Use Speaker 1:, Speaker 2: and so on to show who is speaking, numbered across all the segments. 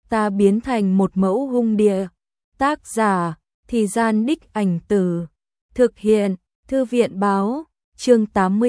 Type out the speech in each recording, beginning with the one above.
Speaker 1: ta biến thành một mẫu hung địa. Tác giả, Thì Gian Đích Ảnh Từ. Thực hiện, Thư viện báo, chương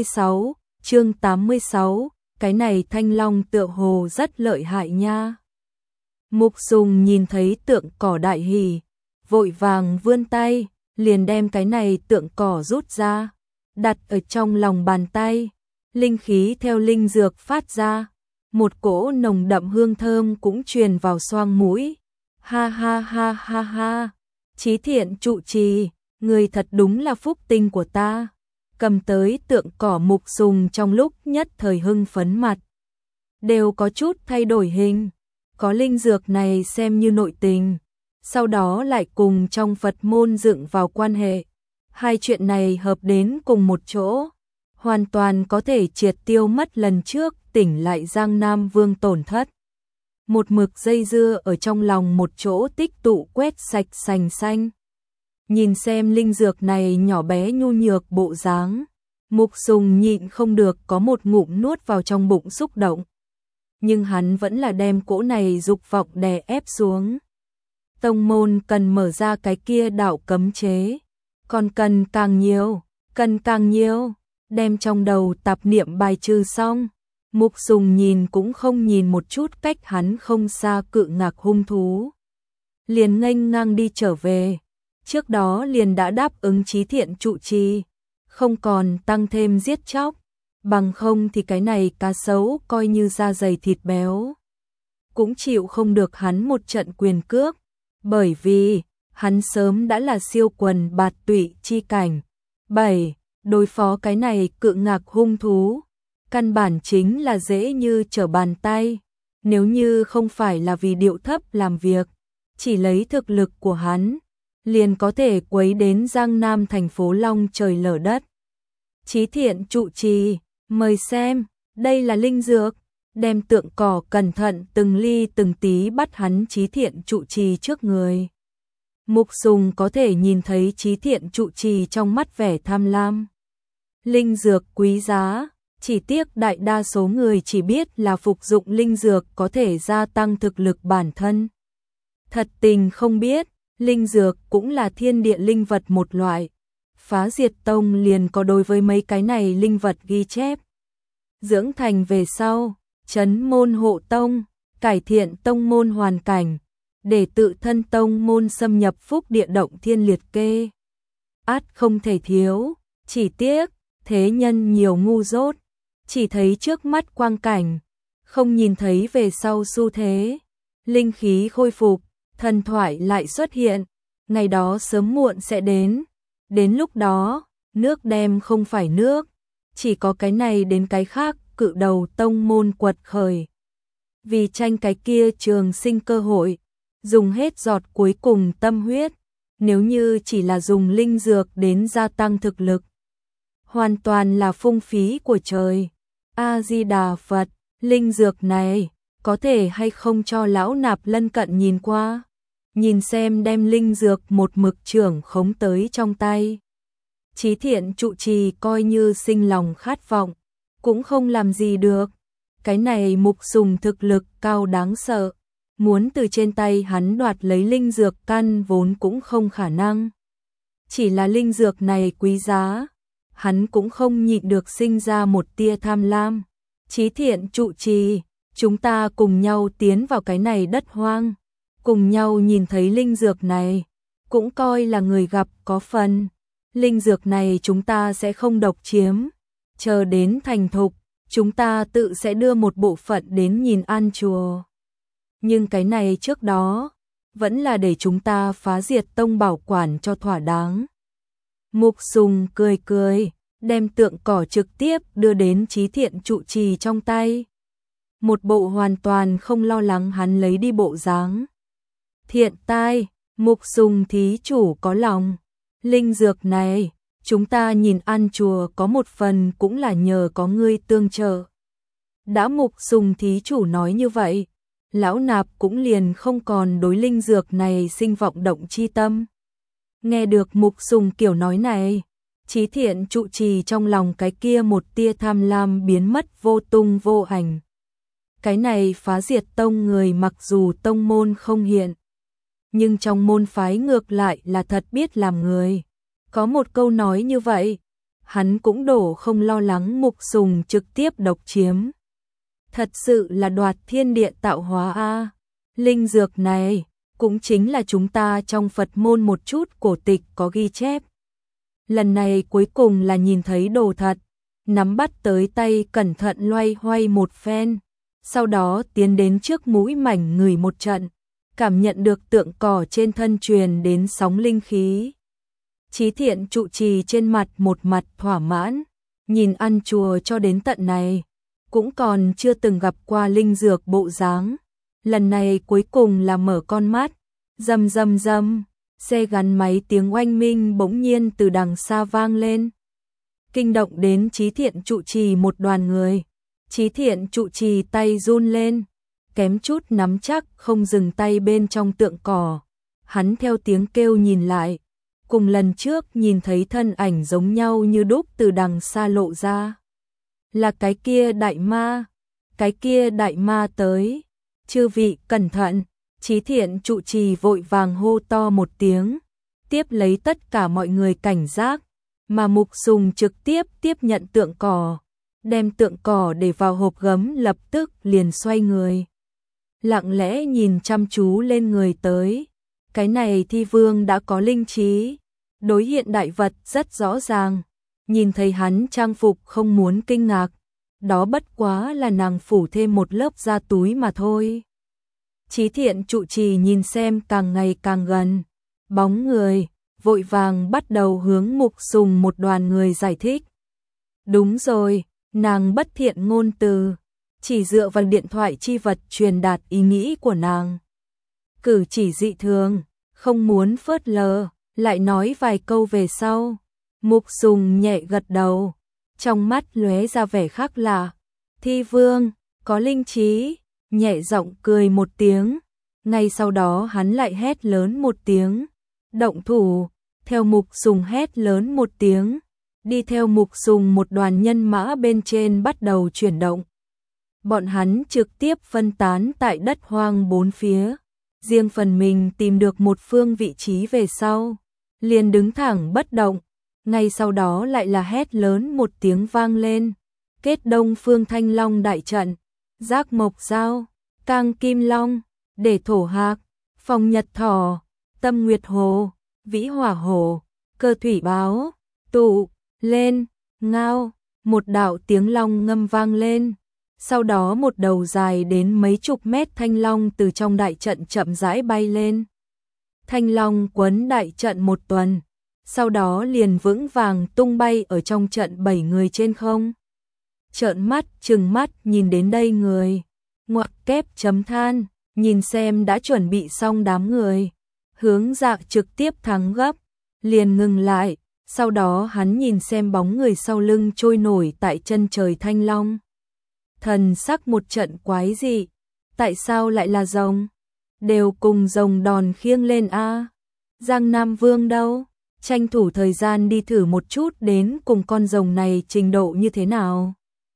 Speaker 1: 86, cái này thanh long tựa hồ rất lợi hại nha. Mục Dung nhìn thấy tượng cỏ đại hỉ, vội vàng vươn tay, liền đem cái này tượng cỏ rút ra, đặt ở trong lòng bàn tay, linh khí theo linh dược phát ra, một cỗ nồng đậm hương thơm cũng truyền vào xoang mũi. Ha ha ha ha ha, Chí Thiện trụ trì, người thật đúng là phúc tinh của ta. Cầm tới tượng cỏ Mục Dung trong lúc nhất thời hưng phấn mặt đều có chút thay đổi hình, có linh dược này xem như nội tình, sau đó lại cùng trong Phật môn dựng vào quan hệ, hai chuyện này hợp đến cùng một chỗ, hoàn toàn có thể triệt tiêu mất lần trước tỉnh lại Giang Nam Vương tổn thất. Một mực dây dưa ở trong lòng một chỗ tích tụ quét sạch sành xanh. Nhìn xem linh dược này nhỏ bé nhu nhược bộ dáng, Mục Dung nhịn không được có một ngụm nuốt vào trong bụng xúc động. Nhưng hắn vẫn là đem cỗ này dục vọng đè ép xuống. Tông môn cần mở ra cái kia đạo cấm chế, còn cần càng nhiều, đem trong đầu tạp niệm bài trừ xong. Mục Dung nhìn cũng không nhìn một chút cách hắn không xa cự ngạc hung thú, liền nghênh ngang đi trở về. Trước đó liền đã đáp ứng Chí Thiện trụ trì, không còn tăng thêm giết chóc, bằng không thì cái này cá sấu coi như da dày thịt béo, cũng chịu không được hắn một trận quyền cước, bởi vì hắn sớm đã là siêu quần bạt tụy chi cảnh. 7. Đối phó cái này cự ngạc hung thú, căn bản chính là dễ như trở bàn tay, nếu như không phải là vì điệu thấp làm việc, chỉ lấy thực lực của hắn, liền có thể quấy đến Giang Nam thành phố long trời lở đất. Chí Thiện trụ trì, mời xem, đây là linh dược, đem tượng cỏ cẩn thận từng ly từng tí bắt hắn Chí Thiện trụ trì trước người. Mục Dung có thể nhìn thấy Chí Thiện trụ trì trong mắt vẻ tham lam. Linh dược quý giá, chỉ tiếc đại đa số người chỉ biết là phục dụng linh dược có thể gia tăng thực lực bản thân. Thật tình không biết, linh dược cũng là thiên địa linh vật một loại. Phá Diệt Tông liền có đối với mấy cái này linh vật ghi chép. Dưỡng thành về sau, trấn môn hộ tông, cải thiện tông môn hoàn cảnh, để tự thân tông môn xâm nhập phúc địa động thiên liệt kê. Át không thể thiếu, chỉ tiếc, thế nhân nhiều ngu dốt, chỉ thấy trước mắt quang cảnh, không nhìn thấy về sau xu thế. Linh khí khôi phục, thần thoại lại xuất hiện, ngày đó sớm muộn sẽ đến lúc đó, nước đem không phải nước, chỉ có cái này đến cái khác, cự đầu tông môn quật khởi. Vì tranh cái kia trường sinh cơ hội, dùng hết giọt cuối cùng tâm huyết, nếu như chỉ là dùng linh dược đến gia tăng thực lực, hoàn toàn là phung phí của trời. A-di-đà Phật, linh dược này, có thể hay không cho lão nạp lân cận nhìn qua? Nhìn xem đem linh dược một mực trưởng khống tới trong tay. Chí Thiện trụ trì coi như sinh lòng khát vọng, cũng không làm gì được. Cái này Mục Dung thực lực cao đáng sợ, muốn từ trên tay hắn đoạt lấy linh dược căn vốn cũng không khả năng. Chỉ là linh dược này quý giá, hắn cũng không nhịn được sinh ra một tia tham lam. Chí Thiện trụ trì, chúng ta cùng nhau tiến vào cái này đất hoang, cùng nhau nhìn thấy linh dược này, cũng coi là người gặp có phần. Linh dược này chúng ta sẽ không độc chiếm, chờ đến thành thục, chúng ta tự sẽ đưa một bộ phận đến nhìn An chùa. Nhưng cái này trước đó, vẫn là để chúng ta Phá Diệt Tông bảo quản cho thỏa đáng. Mục Dung cười, đem tượng cỏ trực tiếp đưa đến Chí Thiện trụ trì trong tay. Một bộ hoàn toàn không lo lắng hắn lấy đi bộ dáng. Thiện tai, Mục Dung thí chủ có lòng. Linh dược này, chúng ta nhìn An chùa có một phần cũng là nhờ có ngươi tương trợ. Đã Mục Dung thí chủ nói như vậy, lão nạp cũng liền không còn đối linh dược này sinh vọng động chi tâm. Nghe được Mục Dung kiểu nói này, Chí Thiện trụ trì trong lòng cái kia một tia tham lam biến mất vô tung vô ảnh. cái này phá diệt tông người mặc dù tông môn không hiện, nhưng trong môn phái ngược lại là thật biết làm người. Có một câu nói như vậy, hắn cũng đổ không lo lắng Mục Sùng trực tiếp độc chiếm. Thật sự là đoạt thiên địa tạo hóa a. Linh dược này cũng chính là chúng ta trong Phật môn một chút cổ tịch có ghi chép. Lần này cuối cùng là nhìn thấy đồ thật, nắm bắt tới tay cẩn thận loay hoay một phen, sau đó tiến đến trước mũi mảnh ngửi một trận, cảm nhận được tượng cỏ trên thân truyền đến sóng linh khí. Chí Thiện trụ trì trên mặt một mặt thỏa mãn, nhìn ăn chùa cho đến tận này, cũng còn chưa từng gặp qua linh dược bộ dáng. Lần này cuối cùng là mở con mắt, rầm rầm rầm, xe gắn máy tiếng oanh minh bỗng nhiên từ đằng xa vang lên. Kinh động đến Chí Thiện trụ trì một đoàn người. Chí Thiện trụ trì tay run lên, kém chút nắm chắc không dừng tay bên trong tượng cỏ. Hắn theo tiếng kêu nhìn lại, cùng lần trước nhìn thấy thân ảnh giống nhau như đúc từ đằng xa lộ ra. Là cái kia đại ma, cái kia đại ma tới. Chư vị cẩn thận, Chí Thiện trụ trì vội vàng hô to một tiếng, tiếp lấy tất cả mọi người cảnh giác, mà Mục Sùng trực tiếp tiếp nhận tượng cỏ, đem tượng cỏ để vào hộp gấm lập tức liền xoay người. Lặng lẽ nhìn chăm chú lên người tới, cái này thi vương đã có linh trí, đối hiện đại vật rất rõ ràng, nhìn thấy hắn trang phục không muốn kinh ngạc, đó bất quá là nàng phủ thêm một lớp da túi mà thôi. Chí Thiện trụ trì nhìn xem càng ngày càng gần, bóng người, vội vàng bắt đầu hướng Mục Sùng một đoàn người giải thích. Đúng rồi, nàng bất thiện ngôn từ, chỉ dựa vào điện thoại chi vật truyền đạt ý nghĩ của nàng. Cử chỉ dị thường, không muốn phớt lờ, lại nói vài câu về sau. Mục Sùng nhẹ gật đầu, trong mắt lóe ra vẻ khác lạ. Thi vương, có linh trí, nhẹ giọng cười một tiếng. Ngay sau đó hắn lại hét lớn một tiếng. Động thủ, theo Mục Sùng hét lớn một tiếng. Đi theo Mục Sùng một đoàn nhân mã bên trên bắt đầu chuyển động. Bọn hắn trực tiếp phân tán tại đất hoang bốn phía. Riêng phần mình tìm được một phương vị trí về sau, liền đứng thẳng bất động. Ngay sau đó lại là hét lớn một tiếng vang lên. Kết Đông Phương Thanh Long đại trận, Giác Mộc Dao, Cang Kim Long, Để Thổ Hạc, Phong Nhật Thỏ, Tâm Nguyệt Hồ, Vĩ Hỏa Hồ, Cơ Thủy Báo, tụ lên, ngao, một đạo tiếng long ngâm vang lên. Sau đó một đầu dài đến mấy chục mét thanh long từ trong đại trận chậm rãi bay lên. Thanh long quấn đại trận một tuần, sau đó liền vững vàng tung bay ở trong trận 7 người trên không. Trợn mắt trừng mắt nhìn đến đây người, ngoặc kép chấm than, nhìn xem đã chuẩn bị xong đám người. Hướng Dạ trực tiếp thắng gấp, liền ngừng lại, sau đó hắn nhìn xem bóng người sau lưng trôi nổi tại chân trời thanh long. Thần sắc một trận quái dị, tại sao lại là rồng? Đều cùng rồng đòn khiêng lên a. Giang Nam Vương đâu? Tranh thủ thời gian đi thử một chút đến cùng con rồng này trình độ như thế nào.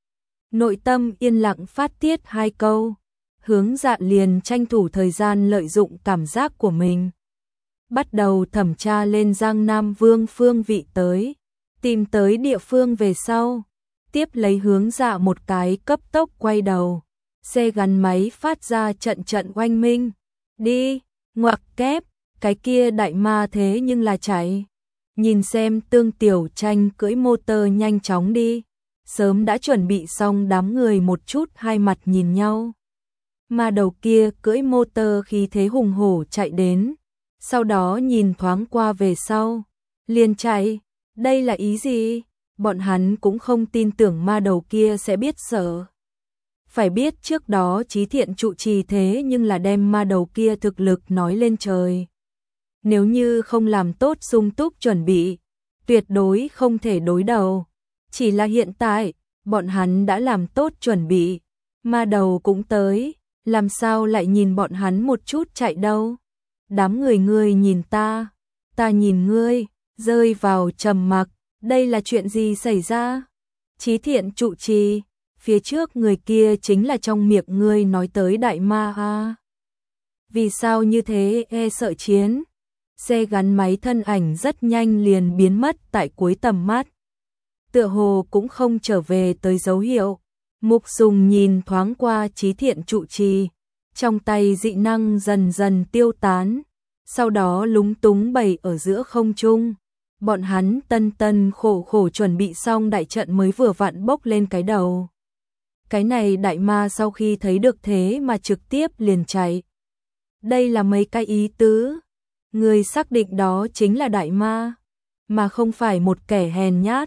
Speaker 1: Nội tâm yên lặng phát tiết hai câu, Hướng Dạ liền tranh thủ thời gian lợi dụng cảm giác của mình. Bắt đầu thẩm tra lên Giang Nam Vương phương vị tới, tìm tới địa phương về sau. Tiếp lấy Hướng Dạ một cái cấp tốc quay đầu, xe gắn máy phát ra trận trận oanh minh. Đi, ngoặc kép, cái kia đại ma thế nhưng là chạy. Nhìn xem Tương Tiểu Tranh cưỡi motor nhanh chóng đi. Sớm đã chuẩn bị xong đám người một chút hai mặt nhìn nhau. Mà đầu kia cưỡi motor khí thế hùng hổ chạy đến. Sau đó nhìn thoáng qua về sau, liền chạy. Đây là ý gì? Bọn hắn cũng không tin tưởng ma đầu kia sẽ biết sợ. Phải biết trước đó Chí Thiện trụ trì thế nhưng là đem ma đầu kia thực lực nói lên trời. Nếu như không làm tốt sung túc chuẩn bị, tuyệt đối không thể đối đầu. Chỉ là hiện tại, bọn hắn đã làm tốt chuẩn bị. Ma đầu cũng tới, làm sao lại nhìn bọn hắn một chút chạy đâu. Đám người ngươi nhìn ta nhìn ngươi, rơi vào trầm mặc. Đây là chuyện gì xảy ra? Chí Thiện trụ trì, phía trước người kia chính là trong miệng ngươi nói tới đại ma a. Vì sao như thế, sợ chiến? Xe gắn máy thân ảnh rất nhanh liền biến mất tại cuối tầm mắt. Tựa hồ cũng không trở về tới dấu hiệu. Mục Sùng nhìn thoáng qua Chí Thiện trụ trì, trong tay dị năng dần dần tiêu tán, sau đó lúng túng bày ở giữa không trung. Bọn hắn tân tân khổ khổ chuẩn bị xong đại trận mới vừa vặn bốc lên cái đầu. Cái này đại ma sau khi thấy được thế mà trực tiếp liền chạy. Đây là mấy cái ý tứ. Người xác định đó chính là đại ma, mà không phải một kẻ hèn nhát.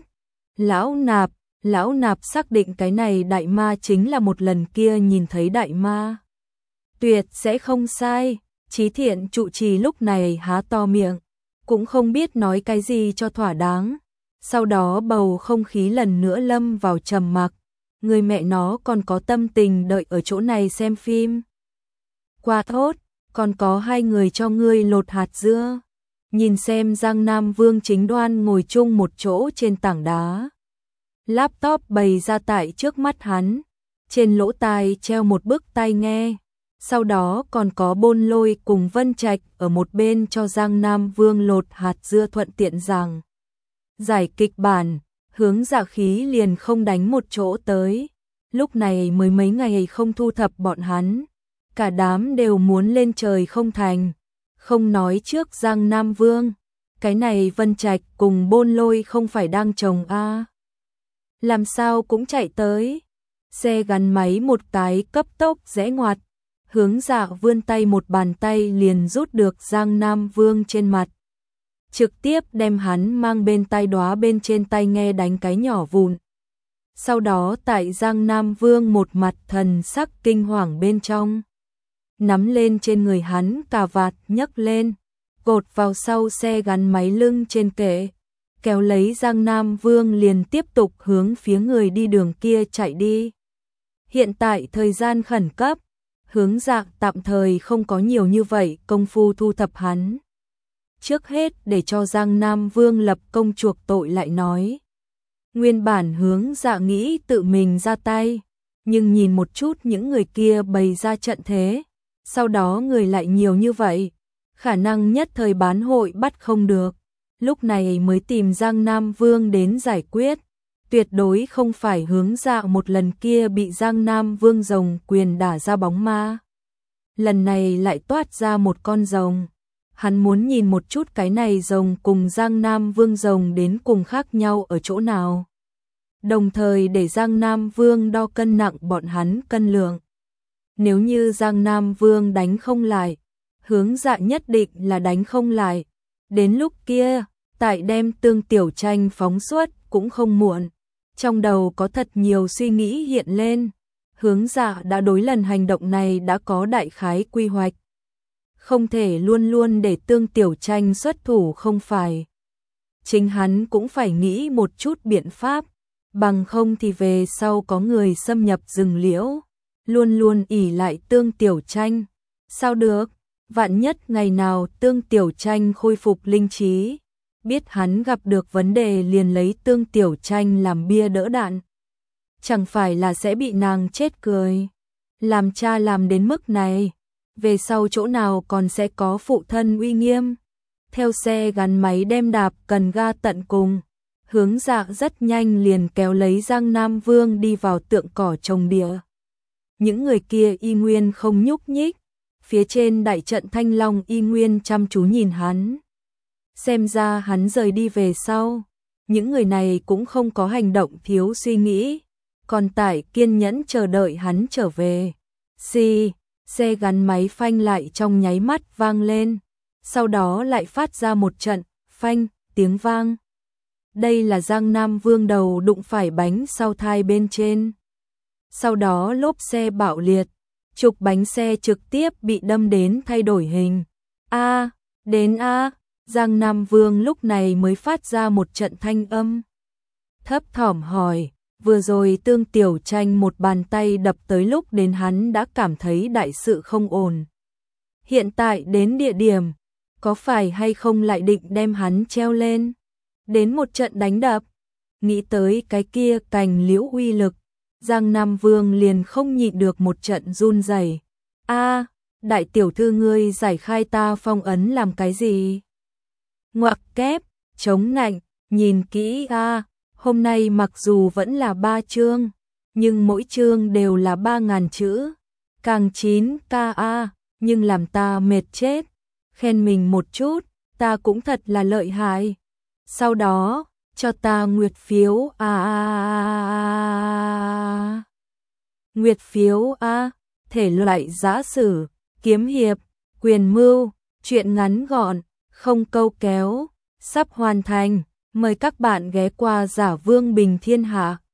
Speaker 1: Lão nạp xác định cái này đại ma chính là một lần kia nhìn thấy đại ma. Tuyệt sẽ không sai. Chí Thiện trụ trì lúc này há to miệng, cũng không biết nói cái gì cho thỏa đáng. Sau đó bầu không khí lần nữa lâm vào trầm mặc. Người mẹ nó còn có tâm tình đợi ở chỗ này xem phim. Qua thốt, còn có hai người cho ngươi lột hạt dưa. Nhìn xem Giang Nam Vương Chính Đoan ngồi chung một chỗ trên tảng đá. Laptop bày ra tại trước mắt hắn, trên lỗ tai treo một bức tai nghe. Sau đó còn có Bôn Lôi cùng Vân Trạch ở một bên cho Giang Nam Vương lột hạt dưa thuận tiện rằng. Giải kịch bản, Hướng Dạ khí liền không đánh một chỗ tới. Lúc này mới mấy ngày không thu thập bọn hắn. Cả đám đều muốn lên trời không thành. Không nói trước Giang Nam Vương. Cái này Vân Trạch cùng Bôn Lôi không phải đang trồng a. Làm sao cũng chạy tới. Xe gắn máy một cái cấp tốc rẽ ngoặt. Hướng Dạ vươn tay một bàn tay liền rút được Giang Nam Vương trên mặt. Trực tiếp đem hắn mang bên tai đóa bên trên tai nghe đánh cái nhỏ vụn. Sau đó tại Giang Nam Vương một mặt thần sắc kinh hoàng bên trong. Nắm lên trên người hắn cà vạt nhấc lên, cột vào sau xe gắn máy lưng trên kệ. Kéo lấy Giang Nam Vương liền tiếp tục hướng phía người đi đường kia chạy đi. Hiện tại thời gian khẩn cấp. Hướng Dạ tạm thời không có nhiều như vậy công phu thu thập hắn. Trước hết để cho Giang Nam Vương lập công chuộc tội lại nói. Nguyên bản Hướng Dạ nghĩ tự mình ra tay, nhưng nhìn một chút những người kia bày ra trận thế, sau đó người lại nhiều như vậy, khả năng nhất thời bán hội bắt không được. Lúc này mới tìm Giang Nam Vương đến giải quyết. Tuyệt đối không phải Hướng Dạ một lần kia bị Giang Nam Vương rồng quyền đả ra bóng ma. Lần này lại toát ra một con rồng. Hắn muốn nhìn một chút cái này rồng cùng Giang Nam Vương rồng đến cùng khác nhau ở chỗ nào. Đồng thời để Giang Nam Vương đo cân nặng bọn hắn cân lượng. Nếu như Giang Nam Vương đánh không lại, Hướng Dạ nhất định là đánh không lại. Đến lúc kia, tại đem Tương Tiểu Tranh phóng xuất cũng không muộn. Trong đầu có thật nhiều suy nghĩ hiện lên. Hướng Dạ đã đối lần hành động này đã có đại khái quy hoạch. Không thể luôn luôn để Tương Tiểu Tranh xuất thủ không phải. Chính hắn cũng phải nghĩ một chút biện pháp. Bằng không thì về sau có người xâm nhập rừng liễu. Luôn luôn ỷ lại Tương Tiểu Tranh. Sao được? Vạn nhất ngày nào Tương Tiểu Tranh khôi phục linh trí. Biết hắn gặp được vấn đề liền lấy Tương Tiểu Tranh làm bia đỡ đạn. Chẳng phải là sẽ bị nàng chết cười. Làm cha làm đến mức này, về sau chỗ nào còn sẽ có phụ thân uy nghiêm. Theo xe gắn máy đem đạp cần ga tận cùng, Hướng Dạ rất nhanh liền kéo lấy Giang Nam Vương đi vào tượng cỏ trồng địa. Những người kia y nguyên không nhúc nhích, phía trên đại trận Thanh Long y nguyên chăm chú nhìn hắn. Xem ra hắn rời đi về sau, những người này cũng không có hành động thiếu suy nghĩ, còn tại kiên nhẫn chờ đợi hắn trở về. Xe gắn máy phanh lại trong nháy mắt vang lên, sau đó lại phát ra một trận phanh tiếng vang. Đây là Giang Nam Vương đầu đụng phải bánh sau thai bên trên. Sau đó lốp xe bạo liệt, trục bánh xe trực tiếp bị đâm đến thay đổi hình. Giang Nam Vương lúc này mới phát ra một trận thanh âm. Thấp thỏm hỏi, vừa rồi Tương Tiểu Tranh một bàn tay đập tới lúc đến hắn đã cảm thấy đại sự không ổn. Hiện tại đến địa điểm, có phải hay không lại định đem hắn treo lên? Đến một trận đánh đập, nghĩ tới cái kia cành liễu uy lực, Giang Nam Vương liền không nhịn được một trận run rẩy. A, đại tiểu thư ngươi giải khai ta phong ấn làm cái gì? Ngoặc kép, chống nạnh, nhìn kỹ a, hôm nay mặc dù vẫn là 3 chương, nhưng mỗi chương đều là 3.000 chữ, càng 9K nhưng làm ta mệt chết, khen mình một chút, ta cũng thật là lợi hại. Sau đó, cho ta nguyệt phiếu Nguyệt phiếu thể loại giã sử, kiếm hiệp, quyền mưu, truyện ngắn gọn, không câu kéo, sắp hoàn thành, mời các bạn ghé qua Giả Vương Bình Thiên Hạ.